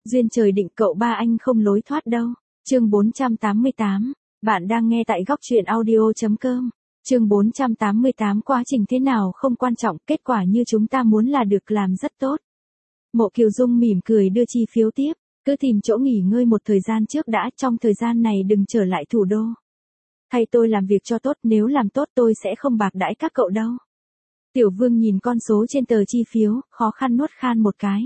Duyên trời định cậu ba anh không lối thoát đâu. Chương 488. Bạn đang nghe tại góc truyện audio.com. Chương 488. Quá trình thế nào không quan trọng, kết quả như chúng ta muốn là được, làm rất tốt. Mộ Kiều Dung mỉm cười đưa chi phiếu tiếp. Cứ tìm chỗ nghỉ ngơi một thời gian trước đã, trong thời gian này đừng trở lại thủ đô. Thay tôi làm việc cho tốt, nếu làm tốt tôi sẽ không bạc đãi các cậu đâu. Tiểu Vương nhìn con số trên tờ chi phiếu, khó khăn nuốt khan một cái.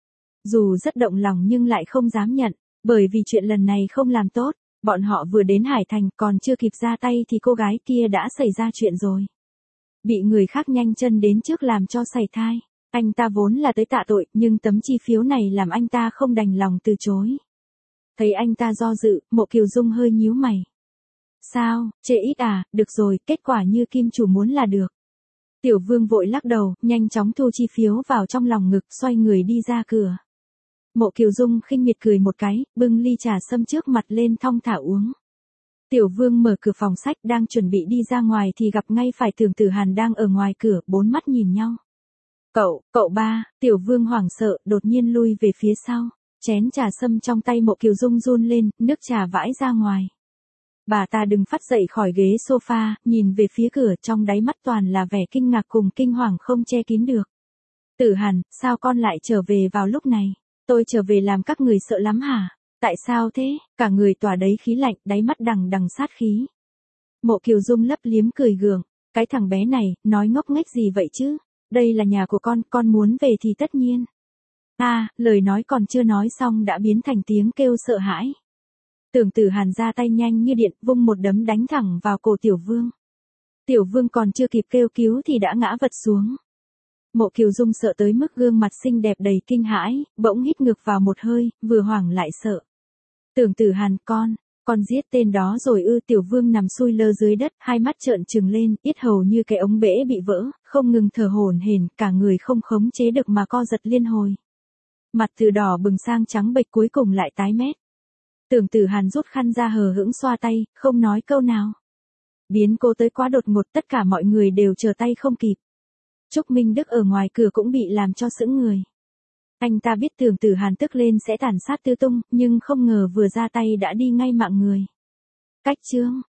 Dù rất động lòng nhưng lại không dám nhận, bởi vì chuyện lần này không làm tốt, bọn họ vừa đến Hải Thành còn chưa kịp ra tay thì cô gái kia đã xảy ra chuyện rồi. Bị người khác nhanh chân đến trước làm cho sảy thai. Anh ta vốn là tới tạ tội, nhưng tấm chi phiếu này làm anh ta không đành lòng từ chối. Thấy anh ta do dự, Mộ Kiều Dung hơi nhíu mày. Sao, chê ít à, được rồi, kết quả như kim chủ muốn là được. Tiểu Vương vội lắc đầu, nhanh chóng thu chi phiếu vào trong lòng ngực, xoay người đi ra cửa. Mộ Kiều Dung khinh miệt cười một cái, bưng ly trà sâm trước mặt lên thong thả uống. Tiểu Vương mở cửa phòng sách đang chuẩn bị đi ra ngoài thì gặp ngay phải Tưởng Tử Hàn đang ở ngoài cửa, bốn mắt nhìn nhau. Cậu ba, Tiểu Vương hoảng sợ, đột nhiên lui về phía sau. Chén trà sâm trong tay Mộ Kiều Dung run lên, nước trà vãi ra ngoài. Bà ta đừng phát dậy khỏi ghế sofa, nhìn về phía cửa, trong đáy mắt toàn là vẻ kinh ngạc cùng kinh hoàng không che kín được. Tử Hàn, sao con lại trở về vào lúc này? Tôi trở về làm các người sợ lắm hả? Tại sao thế? Cả người tỏa đấy khí lạnh, đáy mắt đằng đằng sát khí. Mộ Kiều Dung lấp liếm cười gượng. Cái thằng bé này, nói ngốc nghếch gì vậy chứ? Đây là nhà của con muốn về thì tất nhiên. Lời nói còn chưa nói xong đã biến thành tiếng kêu sợ hãi. Tưởng Tử Hàn ra tay nhanh như điện, vung một đấm đánh thẳng vào cổ Tiểu Vương. Tiểu Vương còn chưa kịp kêu cứu thì đã ngã vật xuống. Mộ Kiều Dung sợ tới mức gương mặt xinh đẹp đầy kinh hãi, bỗng hít ngược vào một hơi, vừa hoảng lại sợ. Tưởng Tử Hàn, con giết tên đó rồi ư? Tiểu Vương nằm sui lơ dưới đất, hai mắt trợn trừng lên, yết hầu như cái ống bể bị vỡ, không ngừng thở hổn hển, cả người không khống chế được mà co giật liên hồi. Mặt từ đỏ bừng sang trắng bệch cuối cùng lại tái mét. Tưởng Tử Hàn rút khăn ra hờ hững xoa tay, không nói câu nào. Biến cố tới quá đột ngột, tất cả mọi người đều trở tay không kịp. Trúc Minh Đức ở ngoài cửa cũng bị làm cho sững người. Anh ta biết Tưởng Tử Hàn tức lên sẽ tàn sát tứ tung, nhưng không ngờ vừa ra tay đã đi ngay mạng người. Cách chương.